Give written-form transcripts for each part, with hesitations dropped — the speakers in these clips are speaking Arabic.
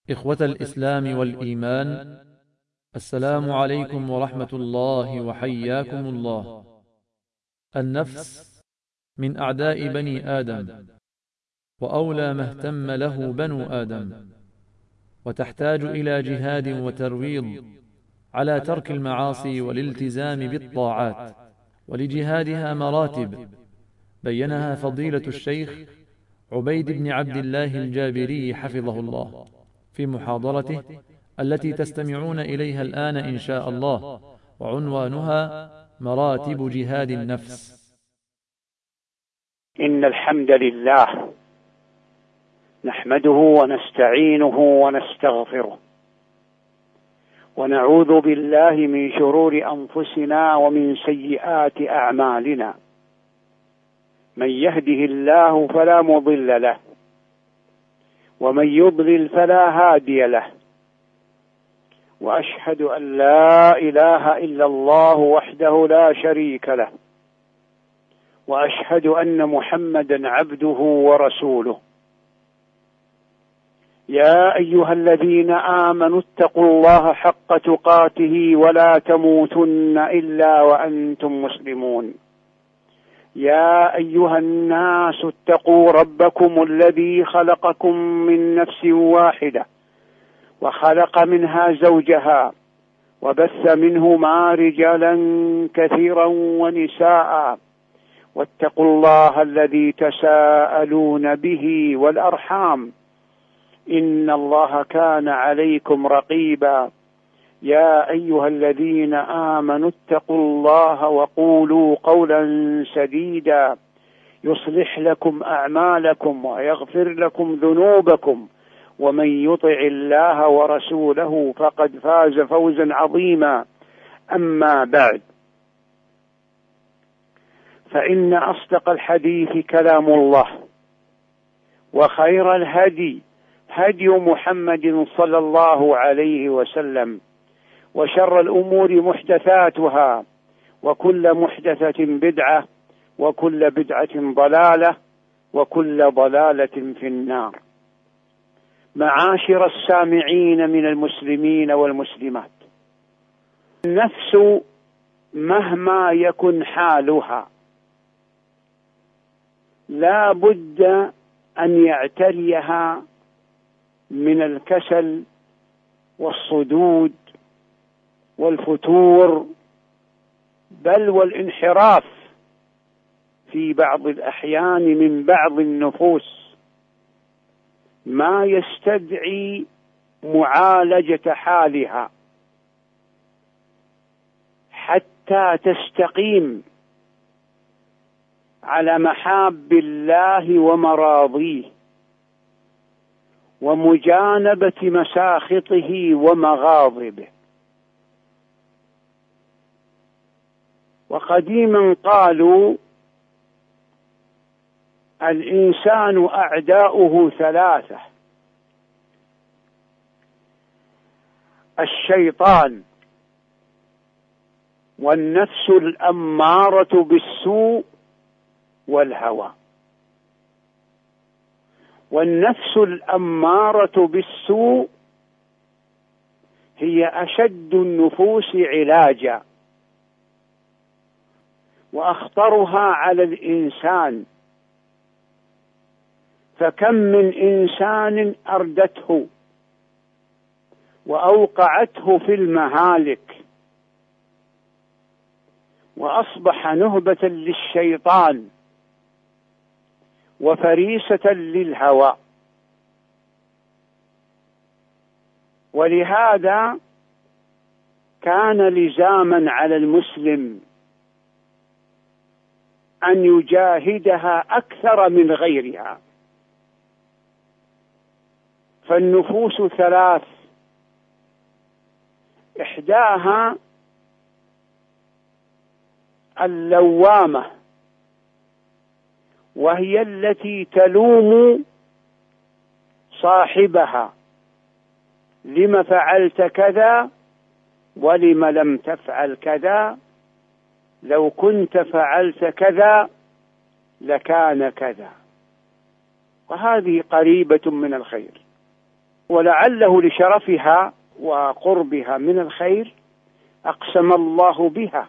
إخوة الإسلام والإيمان، السلام عليكم ورحمة الله وحياكم الله. النفس من أعداء بني آدم، وأولى ما اهتم له بنو آدم، وتحتاج إلى جهاد وترويض على ترك المعاصي والالتزام بالطاعات، ولجهادها مراتب بينها فضيلة الشيخ عبيد بن عبد الله الجابري حفظه الله في محاضرته التي تستمعون إليها الآن إن شاء الله، وعنوانها مراتب جهاد النفس. إن الحمد لله نحمده ونستعينه ونستغفره، ونعوذ بالله من شرور أنفسنا ومن سيئات أعمالنا. من يهده الله فلا مضل له، ومن يضلل فلا هادي له، وأشهد أن لا إله إلا الله وحده لا شريك له، وأشهد أن محمدا عبده ورسوله. يا أيها الذين آمنوا اتقوا الله حق تقاته ولا تموتن إلا وأنتم مسلمون. يا أيها الناس اتقوا ربكم الذي خلقكم من نفس واحدة، وخلق منها زوجها، وبث منهما رجالا كثيرا ونساء، واتقوا الله الذي تساءلون به والأرحام، إن الله كان عليكم رقيبا. يا أيها الذين آمنوا اتقوا الله وقولوا قولا سديدا يصلح لكم أعمالكم ويغفر لكم ذنوبكم، ومن يطع الله ورسوله فقد فاز فوزا عظيما. أما بعد، فإن أصدق الحديث كلام الله، وخير الهدي هدي محمد صلى الله عليه وسلم، وشر الأمور محدثاتها، وكل محدثة بدعة، وكل بدعة ضلالة، وكل ضلالة في النار. معاشر السامعين من المسلمين والمسلمات، النفس مهما يكن حالها لا بد أن يعتريها من الكسل والصدود والفتور، بل والانحراف في بعض الأحيان من بعض النفوس، ما يستدعي معالجة حالها حتى تستقيم على محاب الله ومراضيه، ومجانبة مساخطه ومغاضبه. وقديما قالوا: الإنسان أعداؤه ثلاثة: الشيطان، والنفس الأمارة بالسوء، والهوى. والنفس الأمارة بالسوء هي أشد النفوس علاجا، وأخطرها على الإنسان، فكم من إنسان أردته وأوقعته في المهالك، وأصبح نهبة للشيطان وفريسة للهوى. ولهذا كان لزاما على المسلم أن يجاهدها أكثر من غيرها. فالنفوس ثلاث: إحداها اللوامة، وهي التي تلوم صاحبها: لم فعلت كذا، ولم لم تفعل كذا، لو كنت فعلت كذا لكان كذا. وهذه قريبة من الخير. ولعله لشرفها وقربها من الخير أقسم الله بها،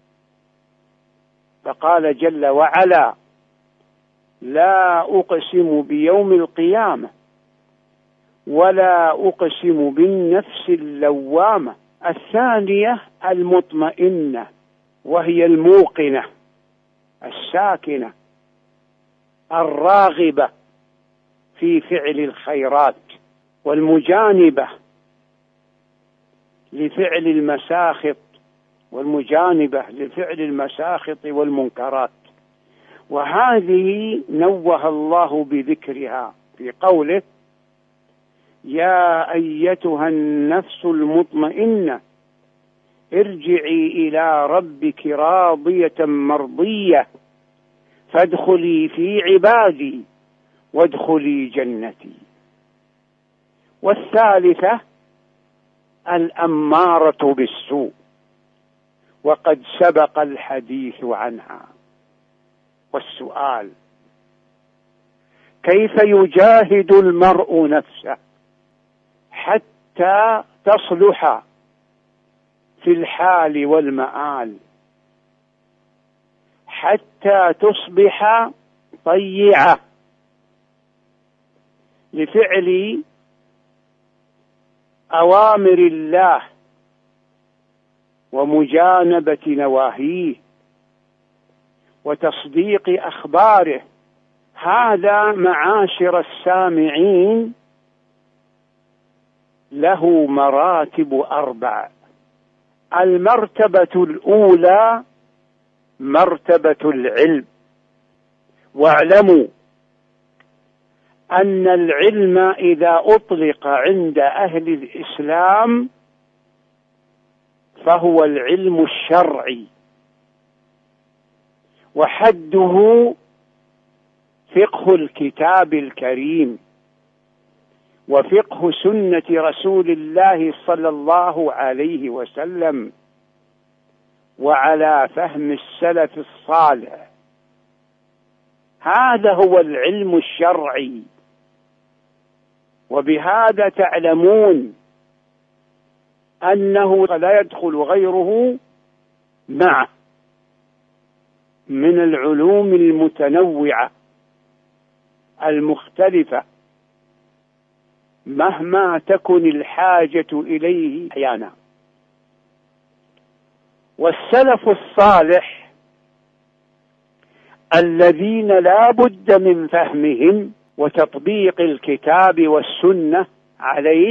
فقال جل وعلا: لا أقسم بيوم القيامة ولا أقسم بالنفس اللوامة. الثانية المطمئنة، وهي الموقنة الساكنة الراغبة في فعل الخيرات، والمجانبة لفعل المساخط، والمجانبة لفعل المساخط والمنكرات. وهذه نوه الله بذكرها في قوله: يا أيتها النفس المطمئنة ارجعي إلى ربك راضية مرضية فادخلي في عبادي وادخلي جنتي. والثالثة الأمارة بالسوء، وقد سبق الحديث عنها. والسؤال: كيف يجاهد المرء نفسه حتى تصلح في الحال والمآل، حتى تصبح طيعة لفعل أوامر الله ومجانبة نواهيه وتصديق أخباره؟ هذا معاشر السامعين له مراتب 4. المرتبة الأولى مرتبة العلم، واعلموا أن العلم إذا أطلق عند أهل الإسلام فهو العلم الشرعي، وحده فقه الكتاب الكريم وفقه سنة رسول الله صلى الله عليه وسلم، وعلى فهم السلف الصالح. هذا هو العلم الشرعي، وبهذا تعلمون أنه لا يدخل غيره معه من العلوم المتنوعة المختلفة مهما تكن الحاجة إليه أحيانا. والسلف الصالح الذين لا بد من فهمهم وتطبيق الكتاب والسنة عليه،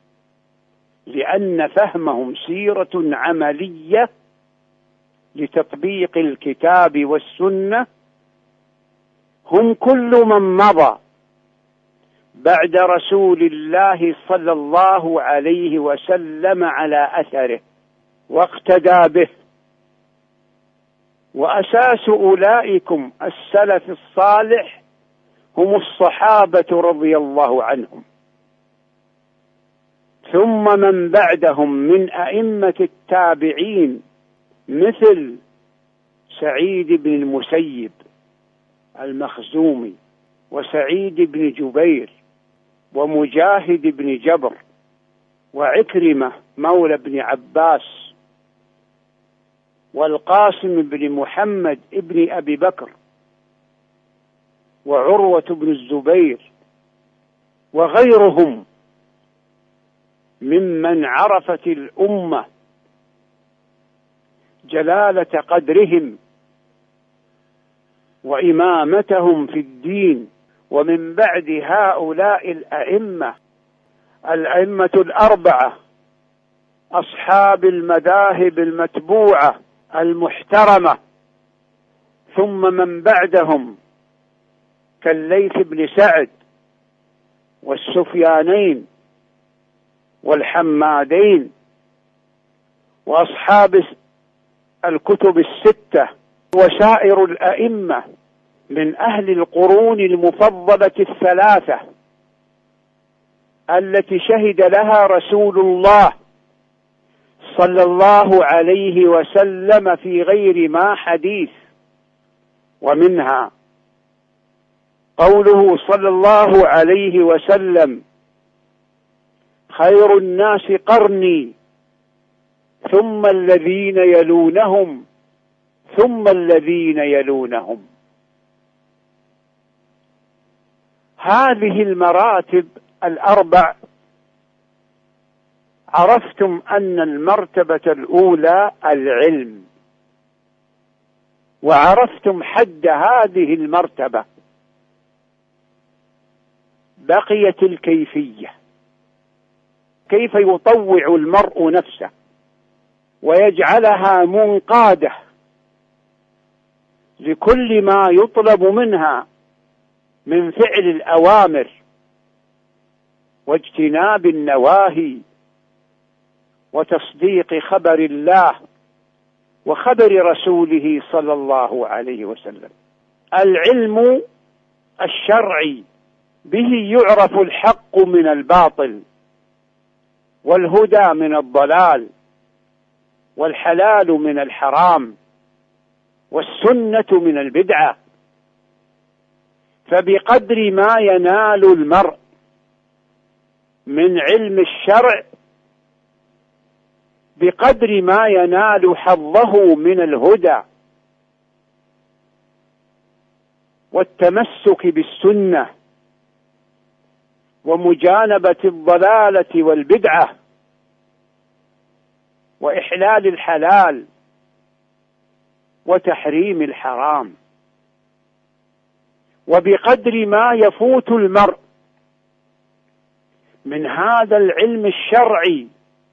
لأن فهمهم سيرة عملية لتطبيق الكتاب والسنة، هم كل من مضى بعد رسول الله صلى الله عليه وسلم على أثره واقتدى به. وأساس أولئكم السلف الصالح هم الصحابة رضي الله عنهم، ثم من بعدهم من أئمة التابعين مثل سعيد بن المسيب المخزومي، وسعيد بن جبير، ومجاهد بن جبر، وعكرمة مولى بن عباس، والقاسم بن محمد ابن أبي بكر، وعروة بن الزبير، وغيرهم ممن عرفت الأمة جلالة قدرهم وإمامتهم في الدين. ومن بعد هؤلاء الأئمة 4 أصحاب المذاهب المتبوعة المحترمة، ثم من بعدهم كالليث بن سعد والسفيانين والحمادين وأصحاب الكتب 6 وسائر الأئمة من أهل القرون المفضلة 3 التي شهد لها رسول الله صلى الله عليه وسلم في غير ما حديث. ومنها قوله صلى الله عليه وسلم: خير الناس قرني ثم الذين يلونهم ثم الذين يلونهم. هذه المراتب الأربع عرفتم أن المرتبة الأولى العلم، وعرفتم حد هذه المرتبة. بقيت الكيفية، كيف يطوع المرء نفسه ويجعلها منقادة لكل ما يطلب منها من فعل الأوامر واجتناب النواهي وتصديق خبر الله وخبر رسوله صلى الله عليه وسلم. العلم الشرعي به يعرف الحق من الباطل والهدى من الضلال والحلال من الحرام والسنة من البدعة. فبقدر ما ينال المرء من علم الشرع بقدر ما ينال حظه من الهدى والتمسك بالسنة ومجانبة الضلالة والبدعة وإحلال الحلال وتحريم الحرام. وبقدر ما يفوت المرء من هذا العلم الشرعي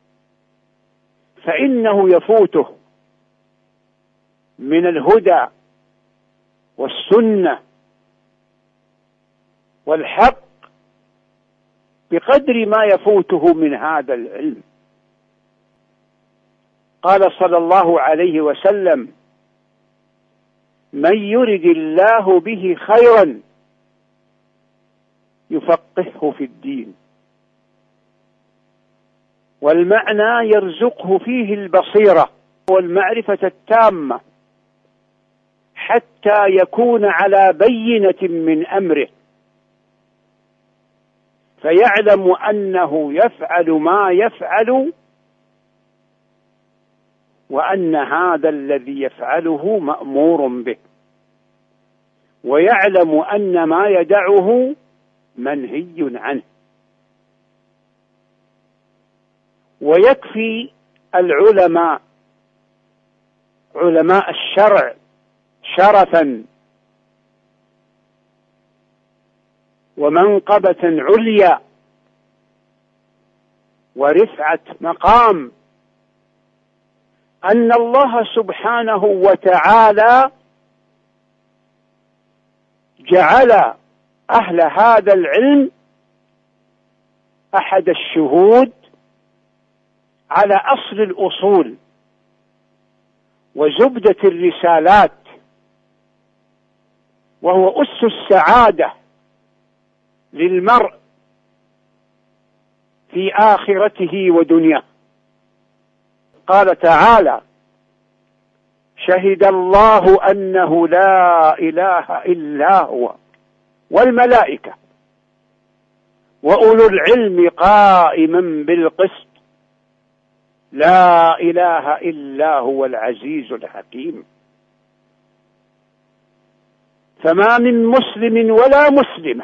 فإنه يفوته من الهدى والسنة والحق بقدر ما يفوته من هذا العلم. قال صلى الله عليه وسلم: من يرد الله به خيرا يفقهه في الدين. والمعنى يرزقه فيه البصيرة والمعرفة التامة حتى يكون على بينة من أمره، فيعلم أنه يفعل ما يفعل وأن هذا الذي يفعله مأمور به، ويعلم أن ما يدعه منهي عنه. ويكفي العلماء علماء الشرع شرفا ومنقبة عليا ورفعة مقام أن الله سبحانه وتعالى جعل أهل هذا العلم أحد الشهود على أصل الأصول وزبدة الرسالات، وهو أس السعادة للمرء في آخرته ودنياه. قال تعالى: شهد الله أنه لا إله إلا هو والملائكة وأولو العلم قائما بالقسط لا إله إلا هو العزيز الحكيم. فما من مسلم ولا مسلمة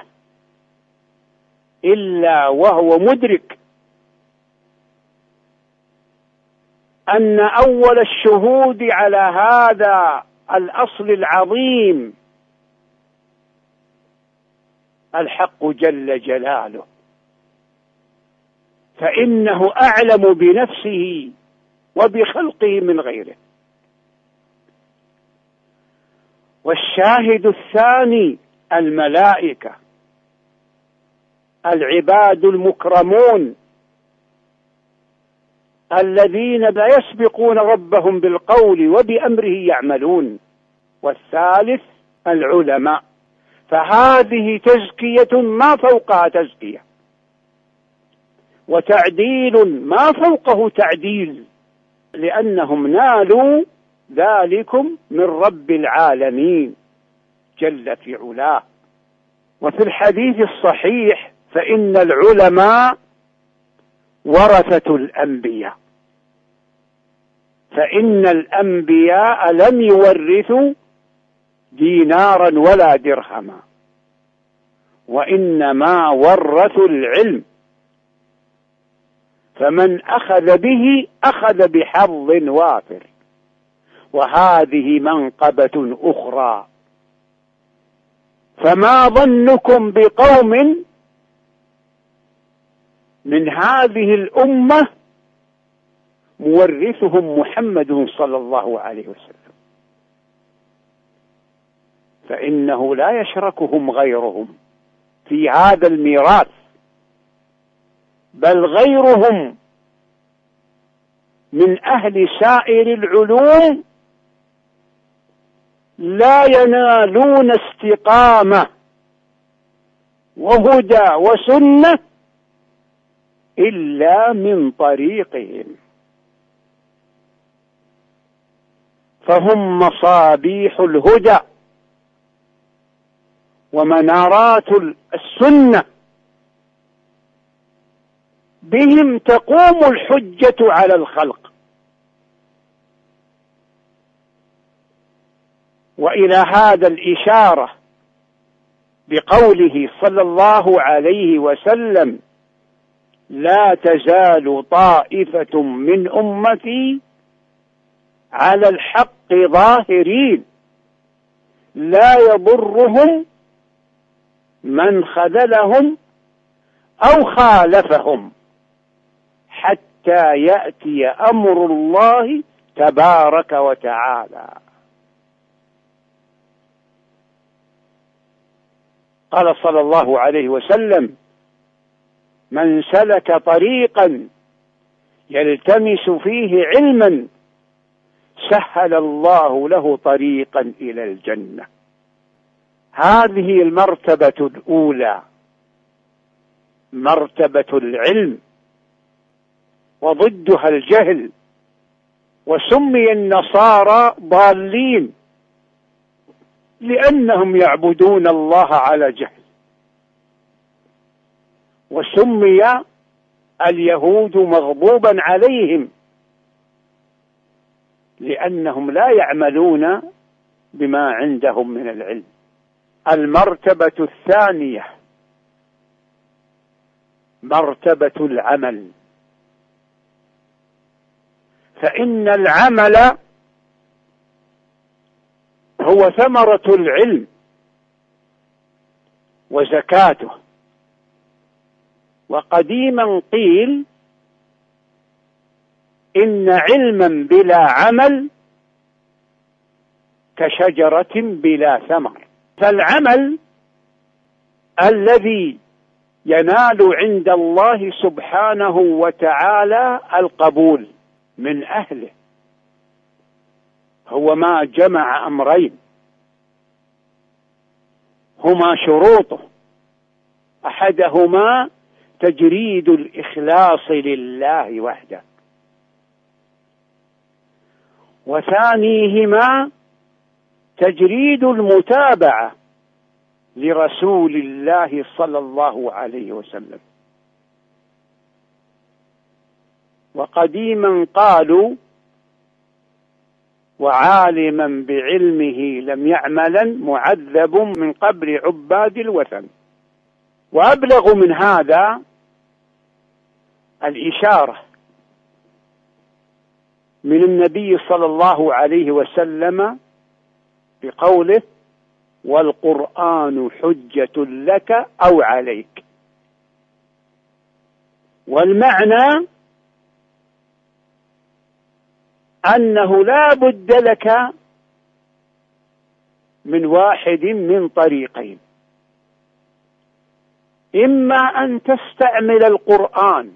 إلا وهو مدرك أن أول الشهود على هذا الأصل العظيم الحق جل جلاله، فإنه أعلم بنفسه وبخلقه من غيره. والشاهد الثاني الملائكة العباد المكرمون الذين لا يسبقون ربهم بالقول وبأمره يعملون. والثالث العلماء، فهذه تزكية ما فوقها تزكية وتعديل ما فوقه تعديل، لأنهم نالوا ذلكم من رب العالمين جل في علاه. وفي الحديث الصحيح: فإن العلماء ورثة الأنبياء، فإن الأنبياء لم يورثوا دينارا ولا درهما، وإنما ورثوا العلم، فمن أخذ به أخذ بحظ وافر. وهذه منقبة أخرى. فما ظنكم بقوم من هذه الأمة مورثهم محمد صلى الله عليه وسلم، فإنه لا يشركهم غيرهم في هذا الميراث، بل غيرهم من أهل سائر العلوم لا ينالون استقامة وهدى وسنة إلا من طريقهم، فهم مصابيح الهدى ومنارات السنة، بهم تقوم الحجة على الخلق. وإلى هذا الإشارة بقوله صلى الله عليه وسلم: لا تزال طائفة من أمتي على الحق ظاهرين لا يضرهم من خذلهم أو خالفهم حتى يأتي أمر الله تبارك وتعالى. قال صلى الله عليه وسلم: من سلك طريقا يلتمس فيه علما سهل الله له طريقا إلى الجنة. هذه المرتبة الأولى، مرتبة العلم، وضدها الجهل. وسمي النصارى ضالين لأنهم يعبدون الله على جهل، وسمي اليهود مغضوبا عليهم لأنهم لا يعملون بما عندهم من العلم. المرتبة الثانية مرتبة العمل، فإن العمل هو ثمرة العلم وزكاته. وقديما قيل: إن علما بلا عمل كشجرة بلا ثمر. فالعمل الذي ينال عند الله سبحانه وتعالى القبول من أهله هو ما جمع أمرين هما شروطه: أحدهما تجريد الإخلاص لله وحده، وثانيهما تجريد المتابعة لرسول الله صلى الله عليه وسلم. وقديما قالوا: وعالما بعلمه لم يعملا معذب من قبر عباد الوثن. وأبلغ من هذا الإشارة من النبي صلى الله عليه وسلم بقوله: والقرآن حجة لك أو عليك. والمعنى أنه لا بد لك من واحد من طريقين: إما أن تستعمل القرآن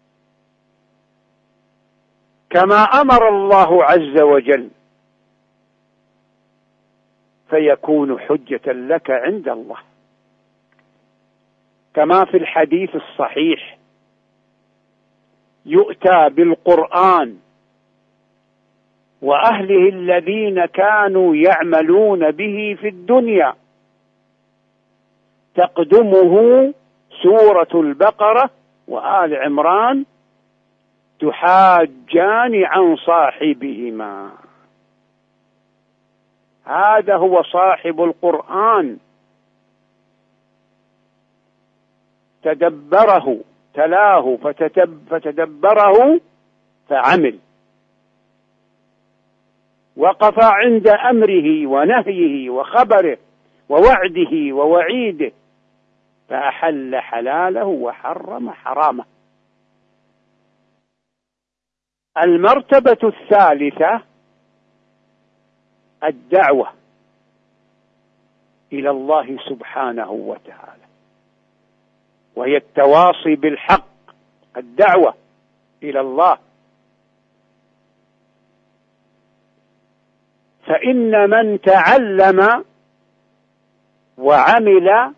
كما أمر الله عز وجل فيكون حجة لك عند الله، كما في الحديث الصحيح: يؤتى بالقرآن وأهله الذين كانوا يعملون به في الدنيا تقدمه سورة البقرة وآل عمران تحاجان عن صاحبهما. هذا هو صاحب القرآن، تدبره، تلاه فتدبره فعمل، وقف عند أمره ونهيه وخبره ووعده ووعيده، فأحل حلاله وحرم حرامه. المرتبة الثالثة الدعوة إلى الله سبحانه وتعالى، وهي التواصي بالحق، الدعوة إلى الله. فإن من تعلم وعمل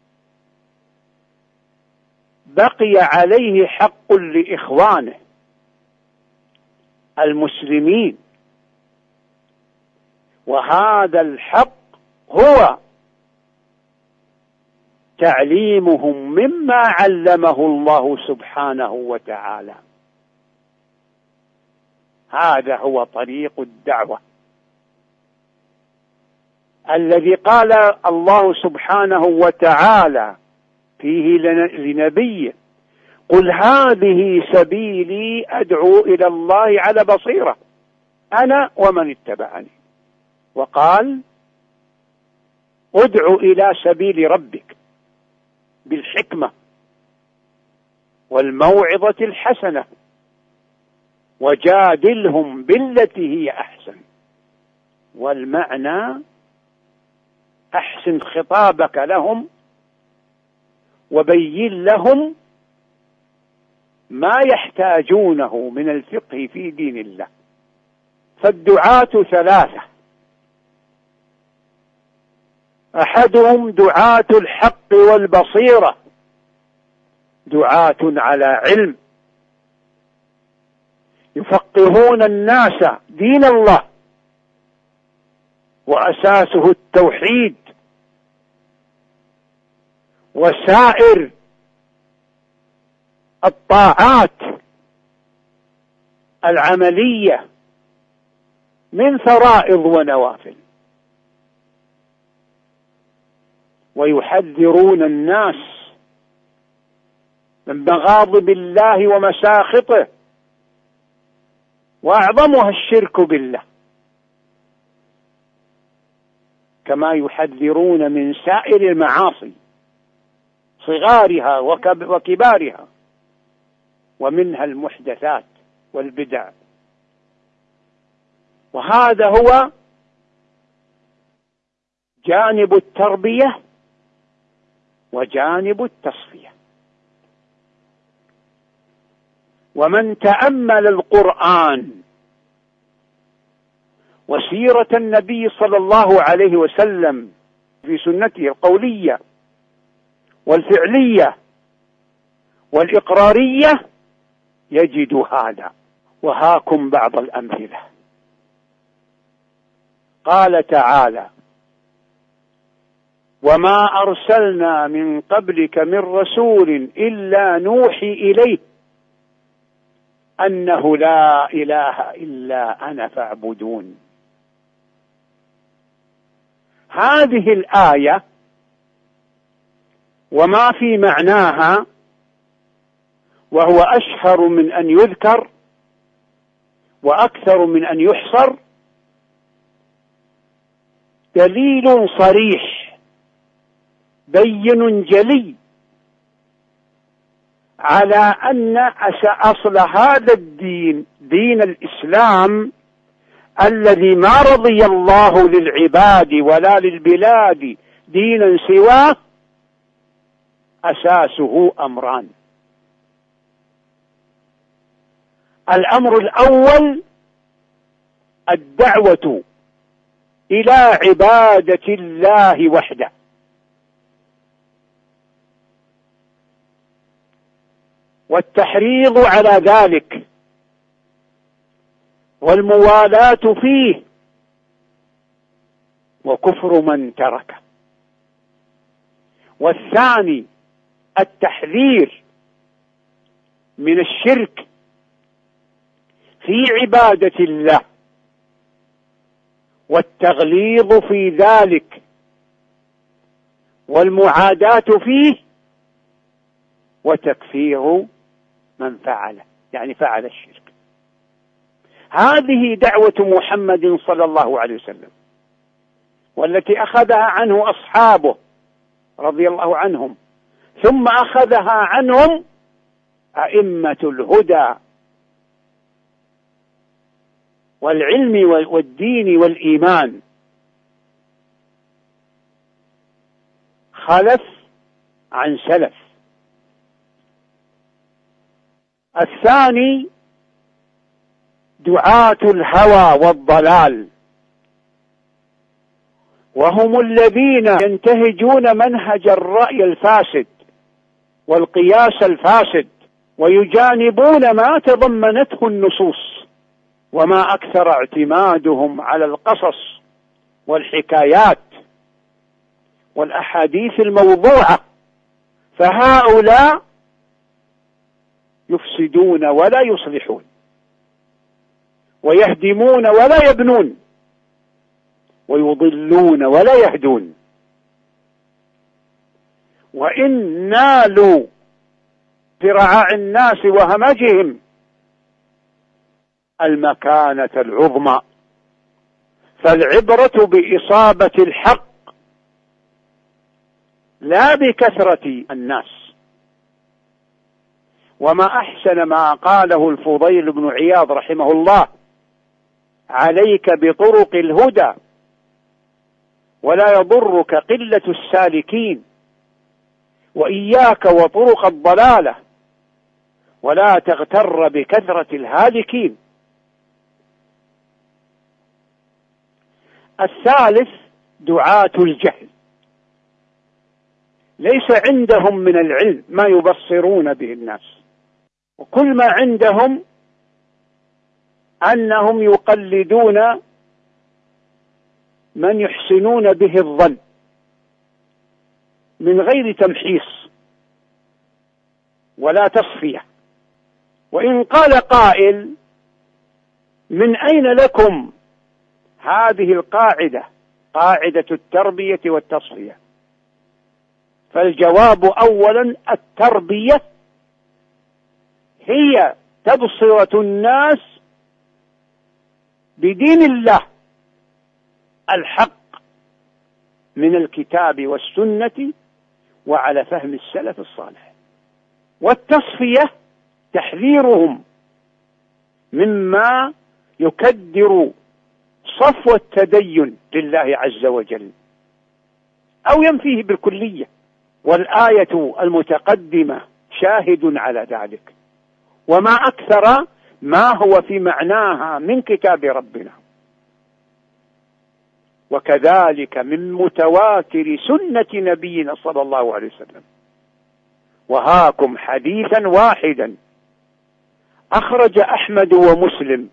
بقي عليه حق لإخوانه المسلمين، وهذا الحق هو تعليمهم مما علمه الله سبحانه وتعالى. هذا هو طريق الدعوة الذي قال الله سبحانه وتعالى فيه لنبيه: قل هذه سبيلي أدعو إلى الله على بصيرة أنا ومن اتبعني. وقال: ادع إلى سبيل ربك بالحكمة والموعظة الحسنة وجادلهم بالتي هي أحسن. والمعنى: أحسن خطابك لهم وبين لهم ما يحتاجونه من الفقه في دين الله. فالدعاة ثلاثة: أحدهم دعاة الحق والبصيرة، دعاة على علم يفقهون الناس دين الله، وأساسه التوحيد، وسائر الطاعات العملية من فرائض ونوافل، ويحذرون الناس من مغاضب الله ومساخطه، وأعظمها الشرك بالله، كما يحذرون من سائر المعاصي صغارها وكبارها، ومنها المحدثات والبدع. وهذا هو جانب التربية وجانب التصفية. ومن تأمل القرآن وسيرة النبي صلى الله عليه وسلم في سنته القولية والفعلية والإقرارية يجد هذا. وهاكم بعض الأمثلة. قال تعالى: وما أرسلنا من قبلك من رسول إلا نوحي إليه أنه لا إله إلا أنا فاعبدون. هذه الآية وما في معناها، وهو أشهر من أن يذكر وأكثر من أن يحصر، دليل صريح بين جلي على أن أصل هذا الدين، دين الإسلام الذي ما رضي الله للعباد ولا للبلاد دينا سواه، أساسه أمران: الأمر الأول الدعوة إلى عبادة الله وحده، والتحريض على ذلك والموالاة فيه، وكفر من تركه. والثاني التحذير من الشرك في عبادة الله، والتغليظ في ذلك والمعاداة فيه، وتكفير من فعله، يعني فعل الشرك. هذه دعوة محمد صلى الله عليه وسلم، والتي أخذها عنه أصحابه رضي الله عنهم، ثم أخذها عنهم أئمة الهدى والعلم والدين والإيمان، خلف عن سلف. الثاني دعاة الهوى والضلال، وهم الذين ينتهجون منهج الرأي الفاسد والقياس الفاسد، ويجانبون ما تضمنته النصوص، وما أكثر اعتمادهم على القصص والحكايات والأحاديث الموضوعة. فهؤلاء يفسدون ولا يصلحون، ويهدمون ولا يبنون، ويضلون ولا يهدون. وإن نالوا في رعاع الناس وهمجهم المكانة العظمى، فالعبرة بإصابة الحق لا بكثرة الناس. وما أحسن ما قاله الفضيل بن عياض رحمه الله: عليك بطرق الهدى ولا يضرك قلة السالكين، وإياك وطرق الضلالة ولا تغتر بكثرة الهالكين. الثالث دعاة الجهل، ليس عندهم من العلم ما يبصرون به الناس، وكل ما عندهم أنهم يقلدون من يحسنون به الظن من غير تمحيص ولا تصفية. وإن قال قائل: من أين لكم هذه القاعدة، قاعدة التربية والتصفية؟ فالجواب أولا: التربية هي تبصرة الناس بدين الله الحق من الكتاب والسنة وعلى فهم السلف الصالح، والتصفية تحذيرهم مما يكدر صفو التدين لله عز وجل أو ينفيه بالكلية. والآية المتقدمة شاهد على ذلك، وما أكثر ما هو في معناها من كتاب ربنا، وكذلك من متواتر سنة نبينا صلى الله عليه وسلم. وهاكم حديثا واحدا أخرج أحمد ومسلم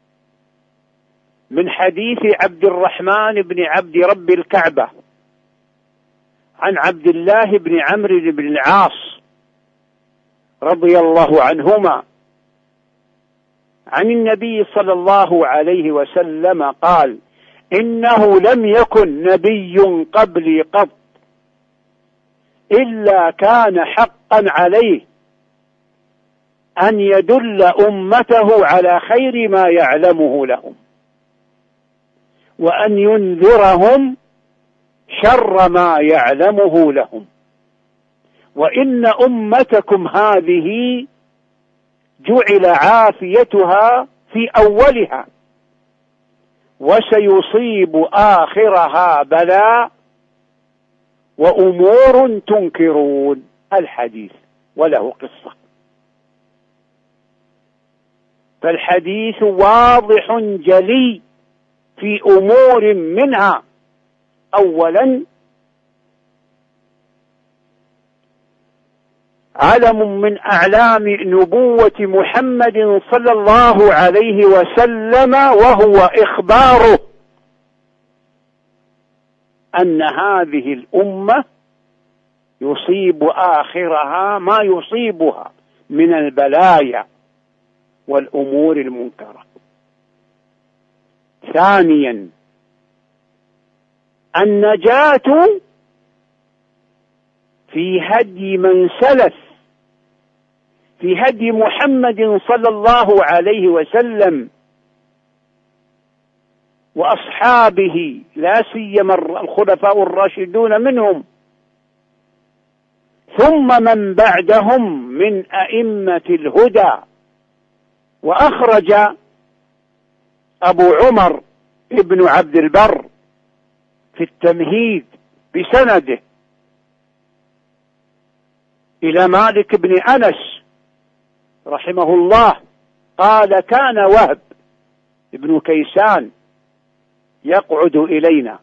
من حديث عبد الرحمن بن عبد رب الكعبة عن عبد الله بن عمرو بن العاص رضي الله عنهما عن النبي صلى الله عليه وسلم قال: إنه لم يكن نبي قبلي قط إلا كان حقا عليه أن يدل أمته على خير ما يعلمه لهم، وأن ينذرهم شر ما يعلمه لهم. وإن أمتكم هذه جعل عافيتها في أولها، وسيصيب آخرها بلاء وأمور تنكرون. الحديث وله قصة. فالحديث واضح جلي في أمور منها: أولا علم من أعلام نبوة محمد صلى الله عليه وسلم، وهو إخباره أن هذه الأمة يصيب آخرها ما يصيبها من البلايا والأمور المنكرة. ثانيا، النجاة في هدي من سلف، في هدي محمد صلى الله عليه وسلم وأصحابه، لا سيما الخلفاء الراشدون منهم، ثم من بعدهم من أئمة الهدى. وأخرج أبو عمر ابن عبد البر في التمهيد بسنده إلى مالك بن أنس رحمه الله قال: كان وهب ابن كيسان يقعد إلينا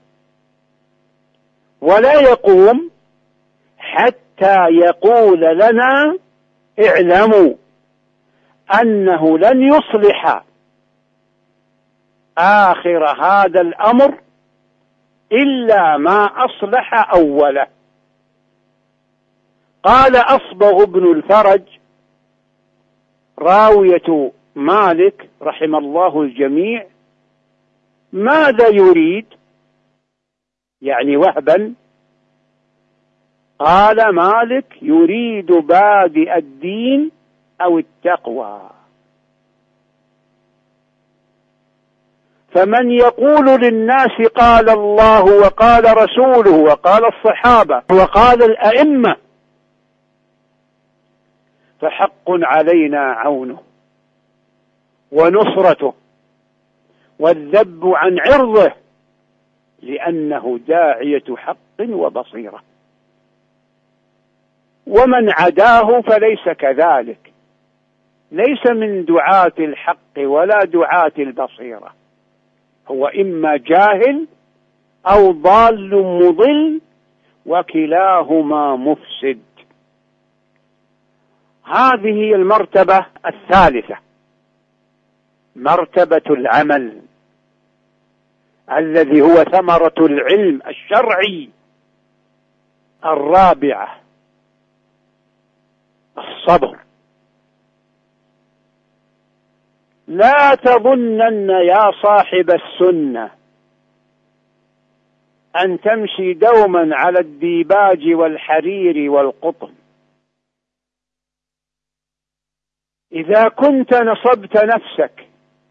ولا يقوم حتى يقول لنا: اعلموا أنه لن يصلح آخر هذا الأمر إلا ما أصلح أوله. قال أصبغ بن الفرج راوية مالك رحم الله الجميع: ماذا يريد؟ يعني وهبا. قال مالك: يريد بادئ الدين أو التقوى. فمن يقول للناس قال الله وقال رسوله وقال الصحابة وقال الأئمة فحق علينا عونه ونصرته والذب عن عرضه، لأنه داعية حق وبصيرة. ومن عداه فليس كذلك، ليس من دعاة الحق ولا دعاة البصيرة، هو إما جاهل أو ضال مضل، وكلاهما مفسد. هذه المرتبة الثالثة، مرتبة العمل الذي هو ثمرة العلم الشرعي. الرابعة الصبر. لا تظنن يا صاحب السنة أن تمشي دوما على الديباج والحرير والقطن. إذا كنت نصبت نفسك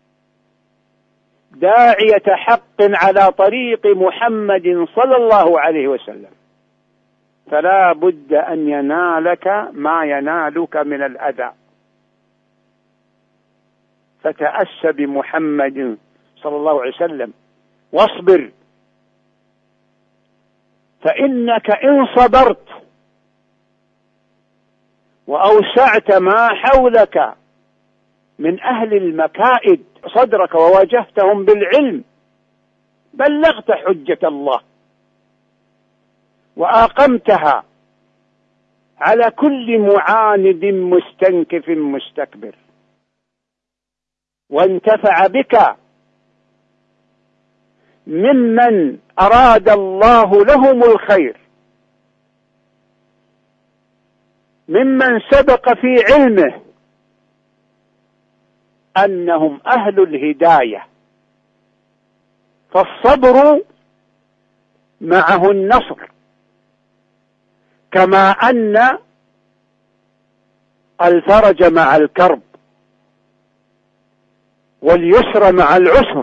داعية حق على طريق محمد صلى الله عليه وسلم، فلا بد أن ينالك ما ينالك من الأذى. فتأس بمحمد صلى الله عليه وسلم واصبر، فإنك إن صبرت وأوسعت ما حولك من أهل المكائد صدرك وواجهتهم بالعلم، بلغت حجة الله وأقمتها على كل معاند مستنكف مستكبر، وانتفع بك ممن أراد الله لهم الخير، ممن سبق في علمه أنهم أهل الهداية. فالصبر معه النصر، كما أن الفرج مع الكرب واليسر مع العسر.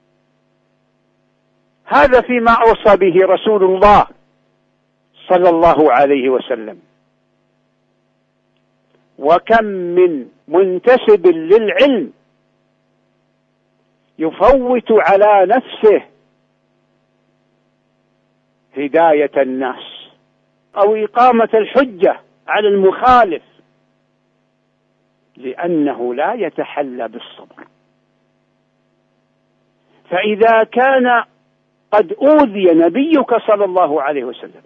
هذا فيما أوصى به رسول الله صلى الله عليه وسلم. وكم من منتسب للعلم يفوت على نفسه هداية الناس أو إقامة الحجة على المخالف، لأنه لا يتحلى بالصبر. فإذا كان قد أوذي نبيك صلى الله عليه وسلم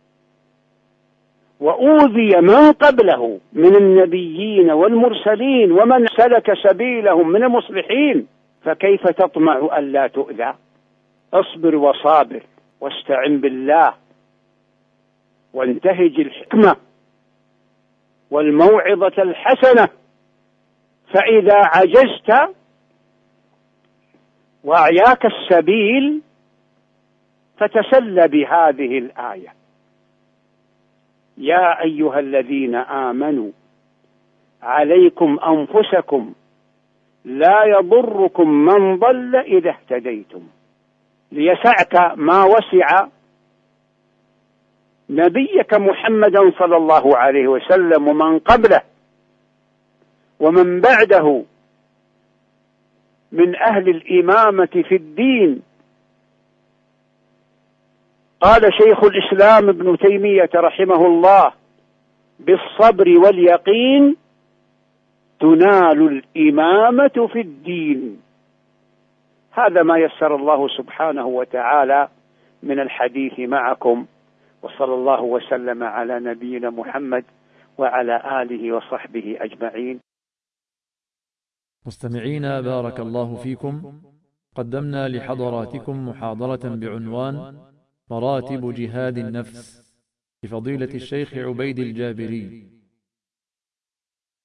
وأوذي من قبله من النبيين والمرسلين ومن سلك سبيلهم من المصلحين، فكيف تطمع ألا تؤذى؟ اصبر وصابر واستعن بالله وانتهج الحكمة والموعظة الحسنة فإذا عجزت وأعياك السبيل فتسل بهذه الآية: يا أيها الذين آمنوا عليكم أنفسكم لا يضركم من ضل إذا اهتديتم، ليسعك ما وسع نبيك محمدا صلى الله عليه وسلم ومن قبله ومن بعده من أهل الإمامة في الدين. قال شيخ الإسلام ابن تيمية رحمه الله: بالصبر واليقين تنال الإمامة في الدين. هذا ما يسر الله سبحانه وتعالى من الحديث معكم، وصلى الله وسلم على نبينا محمد وعلى آله وصحبه أجمعين. مستمعينا بارك الله فيكم، قدمنا لحضراتكم محاضرة بعنوان مراتب جهاد النفس لفضيلة الشيخ عبيد الجابري،